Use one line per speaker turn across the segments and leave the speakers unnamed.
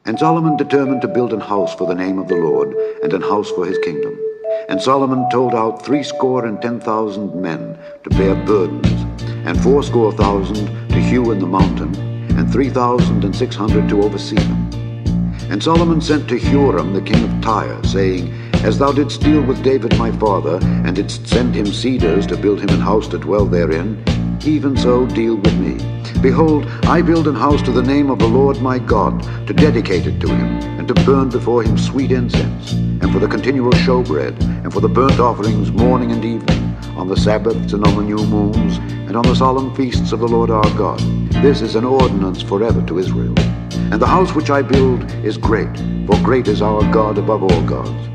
And Solomon determined to build an house for the name of the Lord, and an house for his kingdom. And Solomon told out 70,000 men to bear burdens, and 80,000 to hew in the mountain, and 3,600 to oversee them. And Solomon sent to Huram the king of Tyre, saying, As thou didst deal with David my father, and didst send him cedars to build him an house to dwell therein, even so deal with me. Behold, I build an house to the name of the Lord my God, to dedicate it to him, and to burn before him sweet incense, and for the continual showbread, and for the burnt offerings morning and evening, on the Sabbaths and on the new moons, and on the solemn feasts of the Lord our God. This is an ordinance forever to Israel. And the house which I build is great, for great is our God above all gods.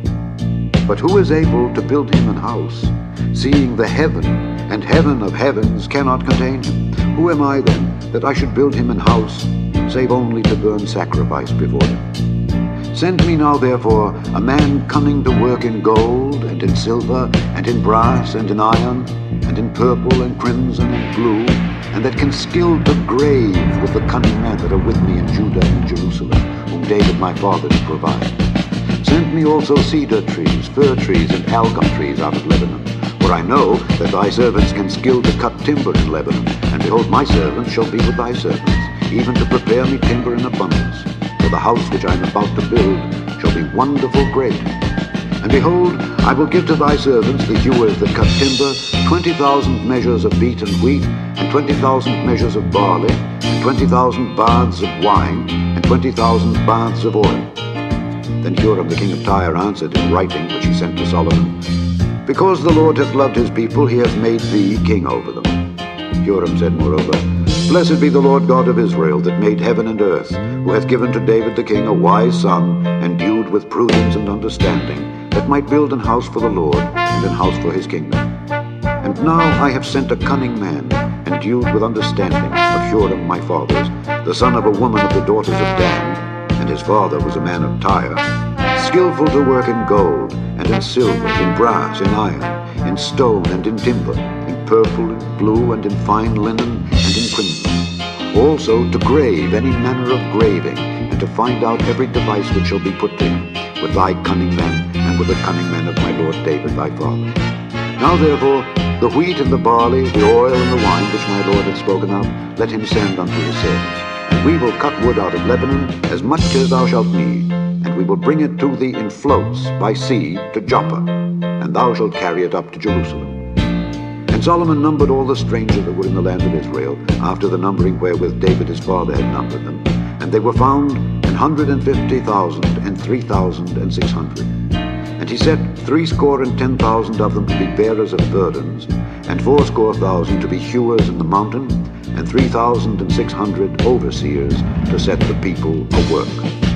But who is able to build him an house, seeing the heaven and heaven of heavens cannot contain him? Who am I then, that I should build him an house, save only to burn sacrifice before him? Send me now therefore a man cunning to work in gold, and in silver, and in brass, and in iron, and in purple, and crimson, and blue, and that can skill to grave with the cunning men that are with me in Judah and Jerusalem, whom David my father did provide. Send me also cedar trees, fir trees, and algum trees out of Lebanon. For I know that thy servants can skill to cut timber in Lebanon, and behold, my servants shall be with thy servants, even to prepare me timber in abundance. For the house which I am about to build shall be wonderful great. And behold, I will give to thy servants, the hewers that cut timber, 20,000 measures of beaten wheat, and 20,000 measures of barley, and 20,000 baths of wine, and 20,000 baths of oil. Then Huram the king of Tyre answered in writing, which he sent to Solomon, Because the Lord hath loved his people, he hath made thee king over them. Huram said moreover, Blessed be the Lord God of Israel, that made heaven and earth, who hath given to David the king a wise son, endued with prudence and understanding, that might build an house for the Lord, and an house for his kingdom. And now I have sent a cunning man, endued with understanding, of Huram my father's, the son of a woman of the daughters of Dan, and his father was a man of Tyre, skillful to work in gold, and in silver, in brass, in iron, in stone, and in timber, in purple, and blue, and in fine linen, and in crimson. Also to grave any manner of graving, and to find out every device which shall be put to him, with thy cunning men, and with the cunning men of my lord David thy father. Now therefore, the wheat and the barley, the oil and the wine which my lord hath spoken of, let him send unto his servants. And we will cut wood out of Lebanon, as much as thou shalt need, and we will bring it to thee in floats by sea to Joppa, and thou shalt carry it up to Jerusalem. And Solomon numbered all the strangers that were in the land of Israel, after the numbering wherewith David his father had numbered them, and they were found 150,000 and 3,600. And he set 70,000 of them to be bearers of burdens, and 80,000 to be hewers in the mountain, and 3,600 overseers to set the people a work.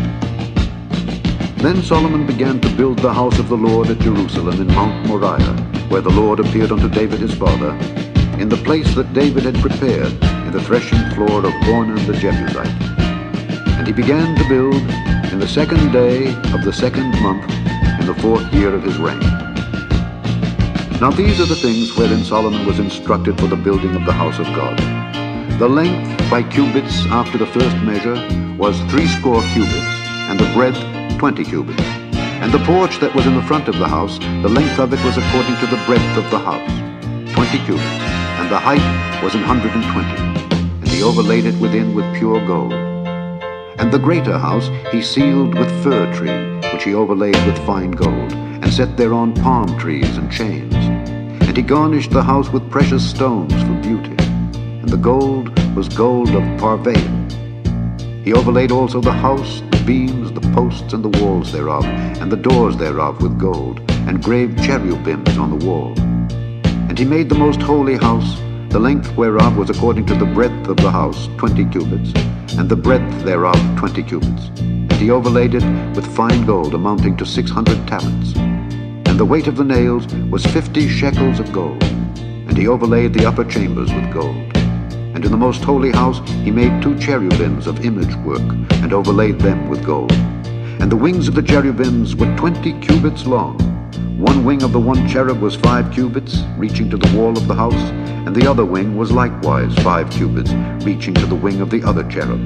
Then Solomon began to build the house of the Lord at Jerusalem in Mount Moriah, where the Lord appeared unto David his father, in the place that David had prepared, in the threshing floor of Ornan the Jebusite. And he began to build in the 2nd day of the 2nd month, in the 4th year of his reign. Now these are the things wherein Solomon was instructed for the building of the house of God. The length by cubits after the first measure was 80 cubits, and the breadth 20 cubits. And the porch that was in the front of the house, the length of it was according to the breadth of the house, 20 cubits, and the height was 120. And he overlaid it within with pure gold. And the greater house he sealed with fir tree, which he overlaid with fine gold, and set thereon palm trees and chains. And he garnished the house with precious stones for beauty. And the gold was gold of Parvaim. He overlaid also the house, the beams, the posts, and the walls thereof, and the doors thereof with gold, and graved cherubims on the wall. And he made the most holy house, the length whereof was according to the breadth of the house, 20 cubits, and the breadth thereof 20 cubits. And he overlaid it with fine gold, amounting to 600 talents. And the weight of the nails was 50 shekels of gold. And he overlaid the upper chambers with gold. And in the most holy house he made 2 cherubims of image work, and overlaid them with gold. And the wings of the cherubims were 20 cubits long. One wing of the one cherub was 5 cubits, reaching to the wall of the house, and the other wing was likewise 5 cubits, reaching to the wing of the other cherub.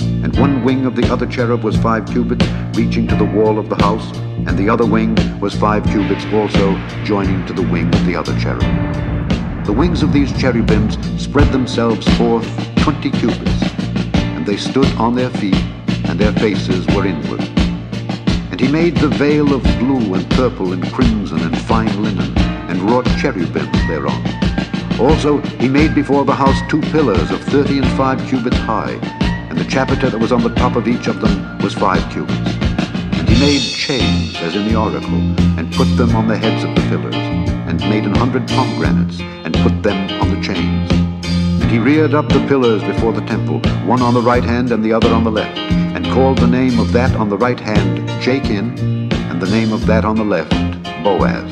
And one wing of the other cherub was 5 cubits, reaching to the wall of the house, and the other wing was 5 cubits also, joining to the wing of the other cherub. The wings of these cherubims spread themselves forth 20 cubits, and they stood on their feet, and their faces were inward. And he made the veil of blue and purple and crimson and fine linen, and wrought cherubims thereon. Also he made before the house 2 pillars of 30 and 5 cubits high, and the chapiter that was on the top of each of them was 5 cubits. And he made chains as in the oracle, and put them on the heads of the pillars, and made 100 pomegranates, and put them on the chains. And he reared up the pillars before the temple, one on the right hand and the other on the left, and called the name of that on the right hand Jachin, and the name of that on the left Boaz.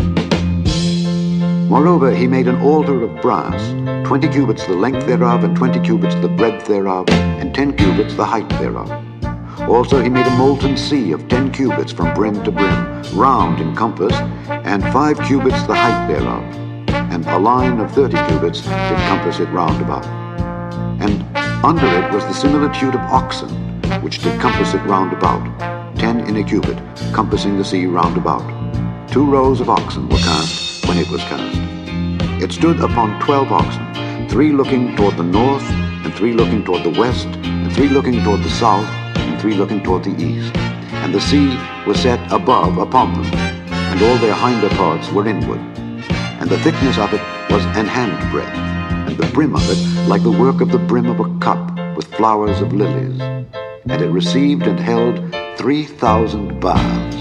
Moreover, he made an altar of brass, 20 cubits the length thereof, and 20 cubits the breadth thereof, and 10 cubits the height thereof. Also he made a molten sea of 10 cubits from brim to brim, round in compass, and 5 cubits the height thereof. And a line of 30 cubits did compass it round about. And under it was the similitude of oxen, which did compass it round about, 10 in a cubit, compassing the sea round about. 2 rows of oxen were cast when it was cast. It stood upon 12 oxen, 3 looking toward the north, and 3 looking toward the west, and 3 looking toward the south, and 3 looking toward the east. And the sea was set above upon them, and all their hinder parts were inward. And the thickness of it was an handbreadth, and the brim of it like the work of the brim of a cup, with flowers of lilies. And it received and held 3,000 baths.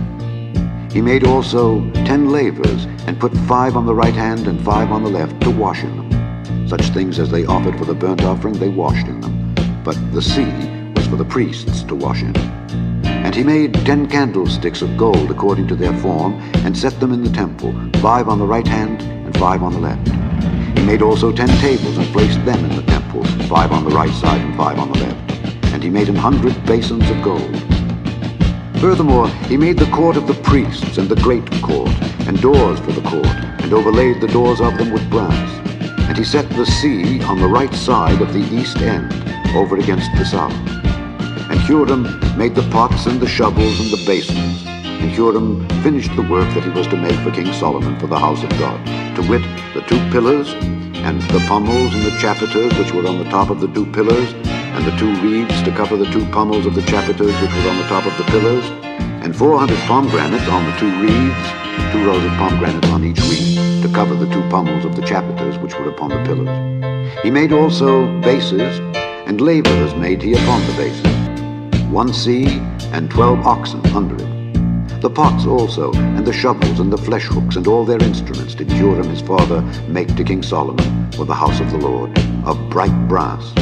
He made also 10 lavers, and put 5 on the right hand and 5 on the left to wash in them. Such things as they offered for the burnt offering they washed in them, but the sea was for the priests to wash in. And he made 10 candlesticks of gold according to their form, and set them in the temple, 5 on the right hand and 5 on the left. He made also 10 tables, and placed them in the temple, 5 on the right side and 5 on the left. And he made 100 basins of gold. Furthermore, he made the court of the priests, and the great court, and doors for the court, and overlaid the doors of them with brass. And he set the sea on the right side of the east end, over against the south. And Huram made the pots and the shovels and the basins. And Huram finished the work that he was to make for King Solomon for the house of God, to wit, the 2 pillars, and the pommels and the chapiters which were on the top of the 2 pillars, and the 2 reeds to cover the 2 pommels of the chapiters which were on the top of the pillars, and 400 pomegranates on the 2 reeds, 2 rows of pomegranates on each reed, to cover the 2 pommels of the chapiters which were upon the pillars. He made also bases, and lavers made he upon the bases, 1 sea, and 12 oxen under it. The pots also, and the shovels, and the flesh hooks, and all their instruments did Huram his father make to King Solomon for the house of the Lord, of bright brass.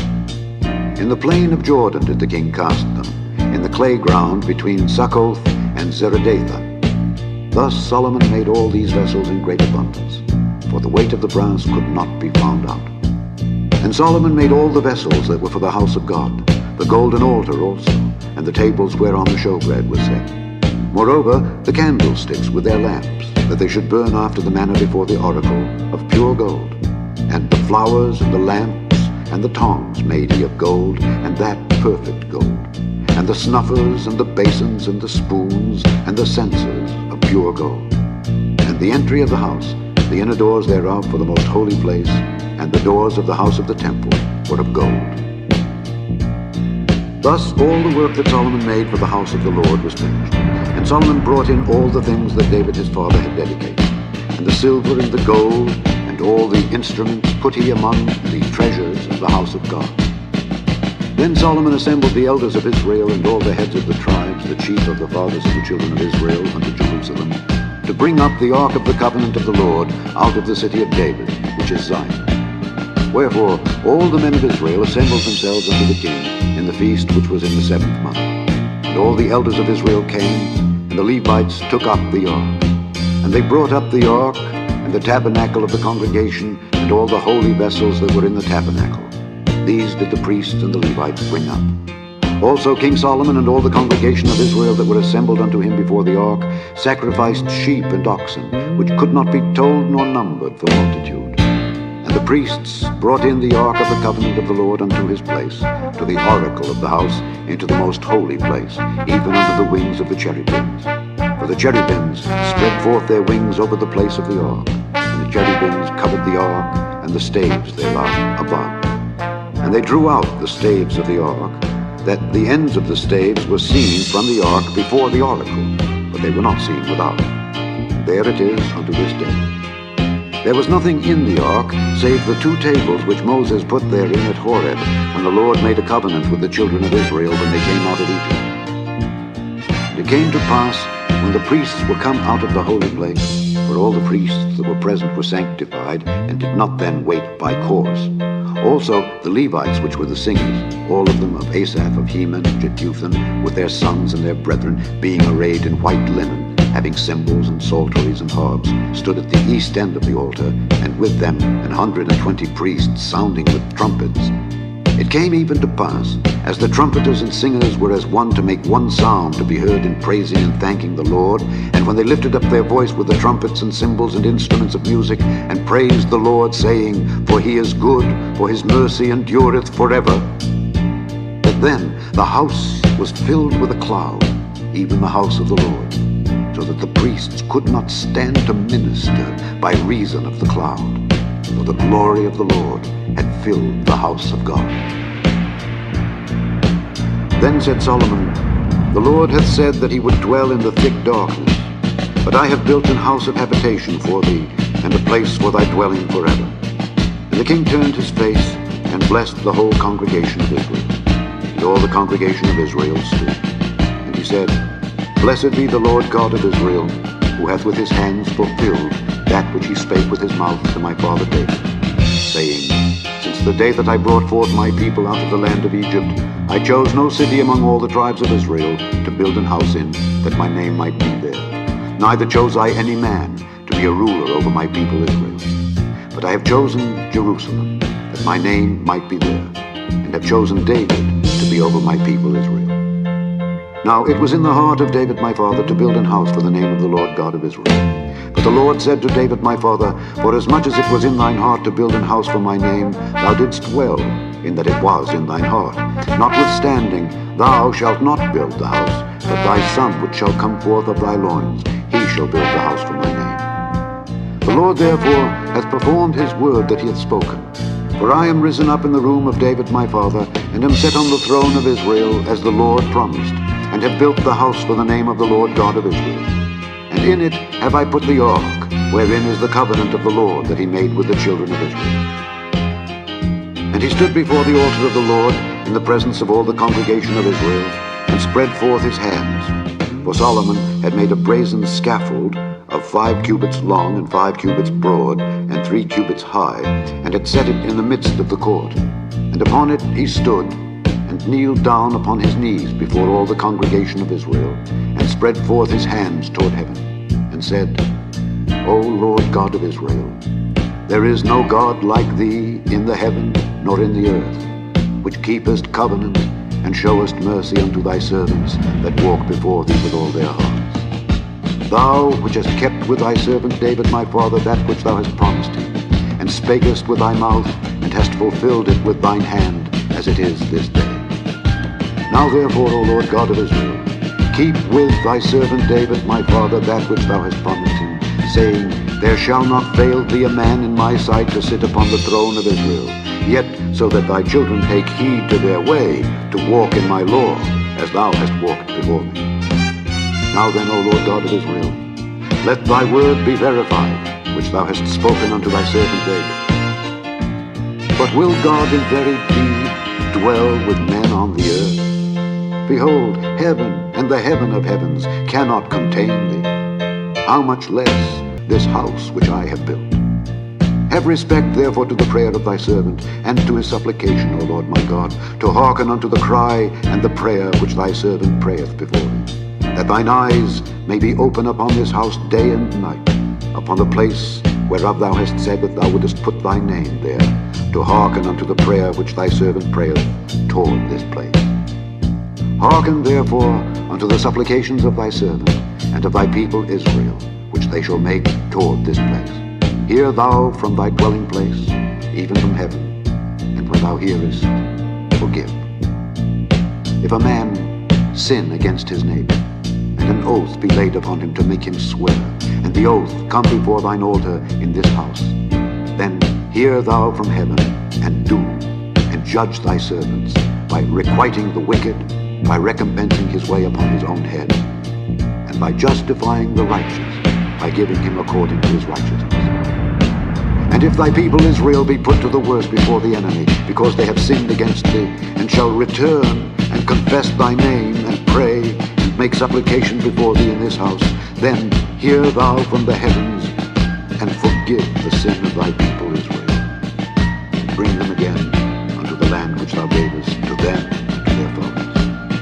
In the plain of Jordan did the king cast them, in the clay ground between Succoth and Zeredatha. Thus Solomon made all these vessels in great abundance, for the weight of the brass could not be found out. And Solomon made all the vessels that were for the house of God, the golden altar also, and the tables whereon the showbread was set. Moreover, the candlesticks with their lamps, that they should burn after the manner before the oracle, of pure gold. And the flowers and the lamps and the tongs made he of gold, and that perfect gold. And the snuffers and the basins and the spoons and the censers of pure gold. And the entry of the house, the inner doors thereof for the most holy place, and the doors of the house of the temple were of gold. Thus all the work that Solomon made for the house of the Lord was finished. And Solomon brought in all the things that David his father had dedicated, and the silver and the gold, and all the instruments put he among the treasures of the house of God. Then Solomon assembled the elders of Israel, and all the heads of the tribes, the chief of the fathers of the children of Israel, unto Jerusalem, to bring up the ark of the covenant of the Lord out of the city of David, which is Zion. Wherefore all the men of Israel assembled themselves unto the king in the feast which was in the 7th month. And all the elders of Israel came, and the Levites took up the ark. And they brought up the ark, and the tabernacle of the congregation, and all the holy vessels that were in the tabernacle. These did the priests and the Levites bring up. Also King Solomon and all the congregation of Israel that were assembled unto him before the ark sacrificed sheep and oxen, which could not be told nor numbered for multitude. And the priests brought in the ark of the covenant of the Lord unto his place, to the oracle of the house, into the most holy place, even under the wings of the cherubims. For the cherubims spread forth their wings over the place of the ark, and the cherubims covered the ark, and the staves thereof above. And they drew out the staves of the ark, that the ends of the staves were seen from the ark before the oracle, but they were not seen without. There it is unto this day. There was nothing in the ark save the 2 tables which Moses put therein at Horeb, when the Lord made a covenant with the children of Israel when they came out of Egypt. And it came to pass, when the priests were come out of the holy place, for all the priests that were present were sanctified, and did not then wait by course. Also the Levites, which were the singers, all of them of Asaph, of Heman, and Jeduthun, with their sons and their brethren, being arrayed in white linen, having cymbals and psalteries and harps, stood at the east end of the altar, and with them 120 priests sounding with trumpets. It came even to pass, as the trumpeters and singers were as one to make one sound to be heard in praising and thanking the Lord, and when they lifted up their voice with the trumpets and cymbals and instruments of music, and praised the Lord, saying, For he is good, for his mercy endureth forever. But then the house was filled with a cloud, even the house of the Lord, so that the priests could not stand to minister by reason of the cloud, for the glory of the Lord had filled the house of God. Then said Solomon, The Lord hath said that he would dwell in the thick darkness, but I have built an house of habitation for thee, and a place for thy dwelling forever. And the king turned his face, and blessed the whole congregation of Israel. And all the congregation of Israel stood. And he said, Blessed be the Lord God of Israel, who hath with his hands fulfilled that which he spake with his mouth to my father David, saying, Since the day that I brought forth my people out of the land of Egypt, I chose no city among all the tribes of Israel to build an house in, that my name might be there. Neither chose I any man to be a ruler over my people Israel. But I have chosen Jerusalem, that my name might be there, and have chosen David to be over my people Israel. Now it was in the heart of David my father to build an house for the name of the Lord God of Israel. But the Lord said to David my father, Forasmuch as it was in thine heart to build an house for my name, thou didst well, in that it was in thine heart. Notwithstanding, thou shalt not build the house, but thy son which shall come forth of thy loins, he shall build the house for my name. The Lord therefore hath performed his word that he hath spoken. For I am risen up in the room of David my father, and am set on the throne of Israel, as the Lord promised, and have built the house for the name of the Lord God of Israel. And in it have I put the ark, wherein is the covenant of the Lord that he made with the children of Israel. And he stood before the altar of the Lord in the presence of all the congregation of Israel, and spread forth his hands. For Solomon had made a brazen scaffold of 5 cubits long and 5 cubits broad and 3 cubits high, and had set it in the midst of the court. And upon it he stood, and kneeled down upon his knees before all the congregation of Israel, and spread forth his hands toward heaven, and said, O Lord God of Israel, there is no God like thee in the heaven nor in the earth, which keepest covenant, and showest mercy unto thy servants that walk before thee with all their hearts. Thou which hast kept with thy servant David my father that which thou hast promised him, and spakest with thy mouth, and hast fulfilled it with thine hand, as it is this day. Now therefore, O Lord God of Israel, keep with thy servant David my father that which thou hast promised him, saying, There shall not fail thee a man in my sight to sit upon the throne of Israel, yet so that thy children take heed to their way, to walk in my law, as thou hast walked before me. Now then, O Lord God of Israel, let thy word be verified, which thou hast spoken unto thy servant David. But will God in very deed dwell with men on the earth? Behold, heaven and the heaven of heavens cannot contain thee. How much less this house which I have built? Have respect therefore to the prayer of thy servant, and to his supplication, O Lord my God, to hearken unto the cry and the prayer which thy servant prayeth before thee, that thine eyes may be open upon this house day and night, upon the place whereof thou hast said that thou wouldest put thy name there, to hearken unto the prayer which thy servant prayeth toward this place. Hearken therefore unto the supplications of thy servant, and of thy people Israel, which they shall make toward this place. Hear thou from thy dwelling place, even from heaven, and when thou hearest, forgive. If a man sin against his neighbor, and an oath be laid upon him to make him swear, and the oath come before thine altar in this house, then hear thou from heaven, and do, and judge thy servants, by requiting the wicked, by recompensing his way upon his own head, and by justifying the righteous, by giving him according to his righteousness. And if thy people Israel be put to the worse before the enemy, because they have sinned against thee, and shall return and confess thy name, and pray, and make supplication before thee in this house, then hear thou from the heavens, and forgive the sin of thy people Israel, and bring them again unto the land which thou gavest to them and to their fathers.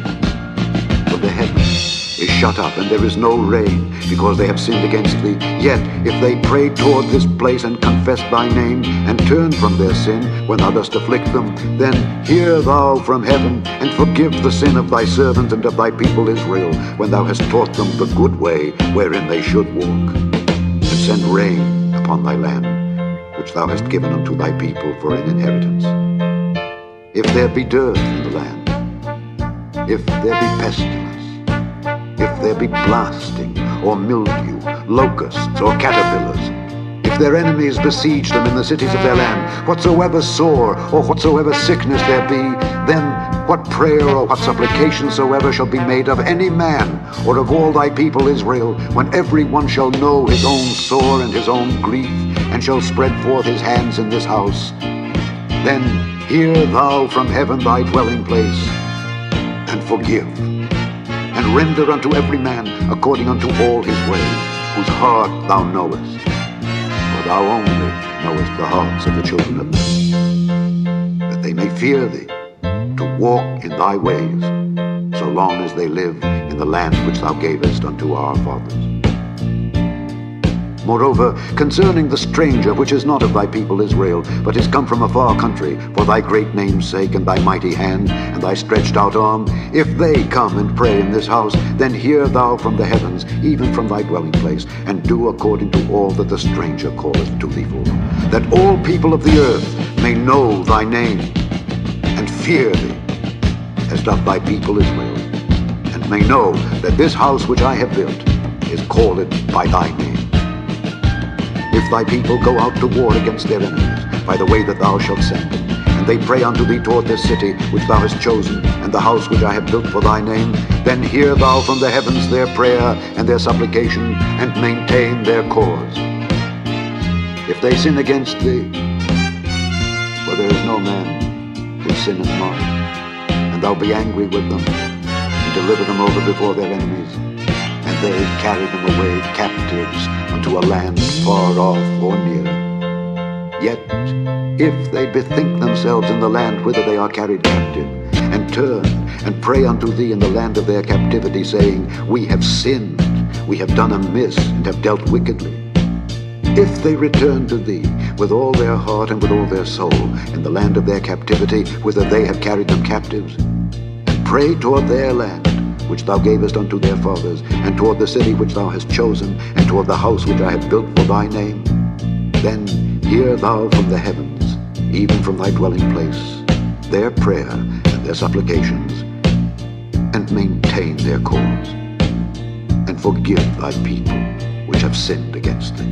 For the heaven is shut up, and there is no rain, because they have sinned against thee. Yet if they pray toward this place, and confess thy name, and turn from their sin, when thou dost afflict them, then hear thou from heaven, and forgive the sin of thy servant and of thy people Israel, when thou hast taught them the good way wherein they should walk, and send rain upon thy land, which thou hast given unto thy people for an inheritance. If there be dearth in the land, if there be pestilence, if there be blasting, or mildew, locusts, or caterpillars, if their enemies besiege them in the cities of their land, whatsoever sore, or whatsoever sickness there be, then what prayer or what supplication soever shall be made of any man, or of all thy people Israel, when every one shall know his own sore and his own grief, and shall spread forth his hands in this house, then hear thou from heaven thy dwelling place, and forgive, and render unto every man according unto all his ways, whose heart thou knowest. For thou only knowest the hearts of the children of men, that they may fear thee, to walk in thy ways, so long as they live in the land which thou gavest unto our fathers. Moreover, concerning the stranger which is not of thy people Israel, but is come from a far country, for thy great name's sake, and thy mighty hand, and thy stretched out arm, if they come and pray in this house, then hear thou from the heavens, even from thy dwelling place, and do according to all that the stranger calleth to thee for, that all people of the earth may know thy name, and fear thee, as doth thy people Israel, and may know that this house which I have built is called by thy name. If thy people go out to war against their enemies, by the way that thou shalt send them, and they pray unto thee toward this city which thou hast chosen, and the house which I have built for thy name, then hear thou from the heavens their prayer and their supplication, and maintain their cause. If they sin against thee, for there is no man who sinneth not, and thou be angry with them, and deliver them over before their enemies, and they carry them away captives unto a land far off or near. Yet if they bethink themselves in the land whither they are carried captive, and turn and pray unto thee in the land of their captivity, saying, We have sinned, we have done amiss, and have dealt wickedly. If they return to thee with all their heart and with all their soul in the land of their captivity, whither they have carried them captives, and pray toward their land, which thou gavest unto their fathers, and toward the city which thou hast chosen, and toward the house which I have built for thy name, then hear thou from the heavens, even from thy dwelling place, their prayer and their supplications, and maintain their cause, and forgive thy people which have sinned against thee.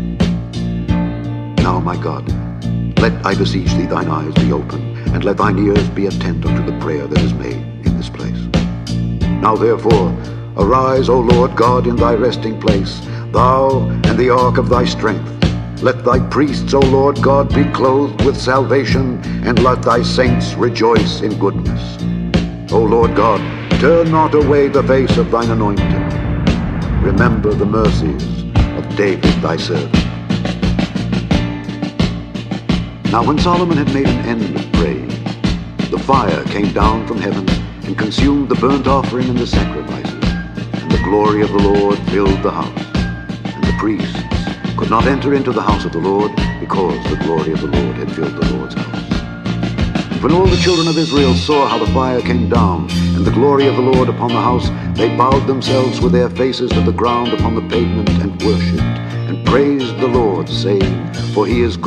Now, my God, let, I beseech thee, thine eyes be open, and let thine ears be attent unto the prayer that is made in this place. Now therefore, arise, O Lord God, in thy resting place, thou and the ark of thy strength. Let thy priests, O Lord God, be clothed with salvation, and let thy saints rejoice in goodness. O Lord God, turn not away the face of thine anointed. Remember the mercies of David thy servant. Now when Solomon had made an end of praying, the fire came down from heaven, and consumed the burnt offering and the sacrifices, and the glory of the Lord filled the house. And the priests could not enter into the house of the Lord, because the glory of the Lord had filled the Lord's house. And when all the children of Israel saw how the fire came down, and the glory of the Lord upon the house, they bowed themselves with their faces to the ground upon the pavement, and worshipped, and praised the Lord, saying, For he is good,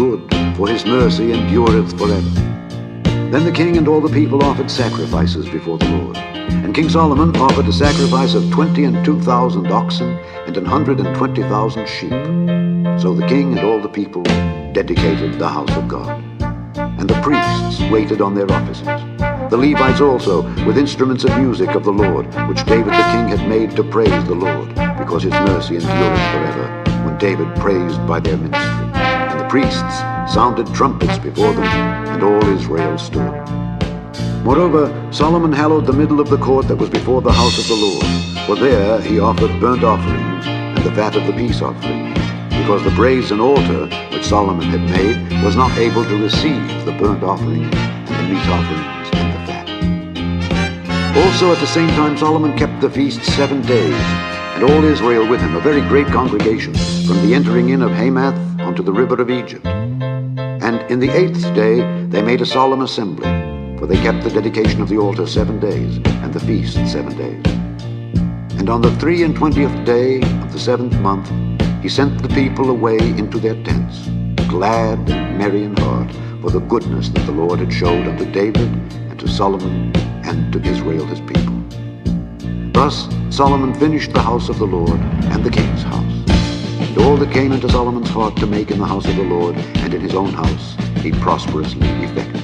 for his mercy endureth forever. Then the king and all the people offered sacrifices before the Lord. And King Solomon offered a sacrifice of 22,000 oxen and 120,000 sheep. So the king and all the people dedicated the house of God. And the priests waited on their offices. The Levites also, with instruments of music of the Lord, which David the king had made to praise the Lord, because his mercy endureth forever, when David praised by their ministry. And the priests sounded trumpets before them, and all Israel stood. Moreover, Solomon hallowed the middle of the court that was before the house of the Lord, for there he offered burnt offerings and the fat of the peace offering, because the brazen altar which Solomon had made was not able to receive the burnt offering and the meat offerings and the fat. Also at the same time Solomon kept the feast 7 days, and all Israel with him, a very great congregation, from the entering in of Hamath unto the river of Egypt. And in the 8th day they made a solemn assembly, for they kept the dedication of the altar 7 days, and the feast 7 days. And on the 23rd day of the 7th month he sent the people away into their tents, glad and merry in heart, for the goodness that the Lord had showed unto David, and to Solomon, and to Israel his people. Thus Solomon finished the house of the Lord, and the king's house. And all that came into Solomon's heart to make in the house of the Lord, and in his own house, he prosperously effected.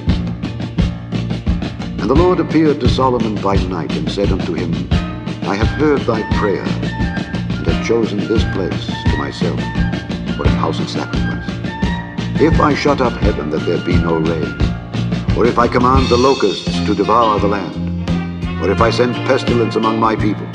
And the Lord appeared to Solomon by night, and said unto him, I have heard thy prayer, and have chosen this place to myself for a house of sacrifice. If I shut up heaven that there be no rain, or if I command the locusts to devour the land, or if I send pestilence among my people,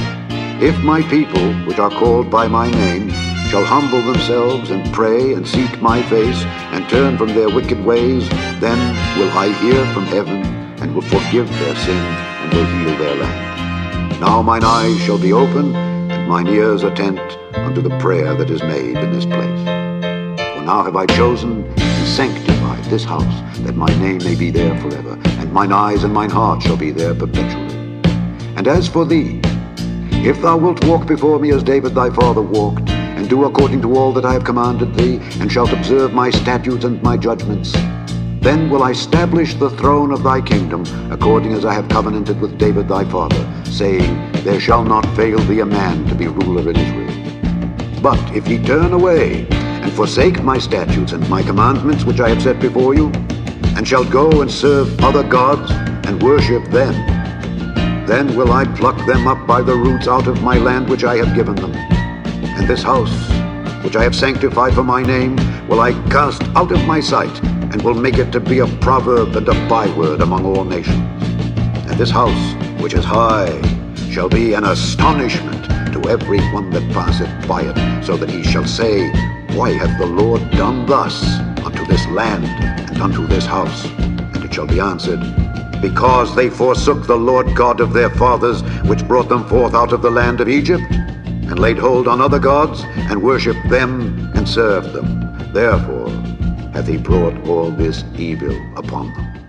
if my people, which are called by my name, shall humble themselves and pray and seek my face and turn from their wicked ways, then will I hear from heaven and will forgive their sin and will heal their land. Now mine eyes shall be open and mine ears attent unto the prayer that is made in this place. For now have I chosen and sanctified this house, that my name may be there forever, and mine eyes and mine heart shall be there perpetually. And as for thee, if thou wilt walk before me as David thy father walked, and do according to all that I have commanded thee, and shalt observe my statutes and my judgments, then will I establish the throne of thy kingdom, according as I have covenanted with David thy father, saying, There shall not fail thee a man to be ruler in Israel. But if ye turn away, and forsake my statutes and my commandments which I have set before you, and shall go and serve other gods, and worship them, then will I pluck them up by the roots out of my land which I have given them. And this house, which I have sanctified for my name, will I cast out of my sight, and will make it to be a proverb and a byword among all nations. And this house, which is high, shall be an astonishment to every one that passeth by it, so that he shall say, Why hath the Lord done thus unto this land and unto this house? And it shall be answered, Because they forsook the Lord God of their fathers, which brought them forth out of the land of Egypt, and laid hold on other gods, and worshipped them, and served them. Therefore hath he brought all this evil upon them.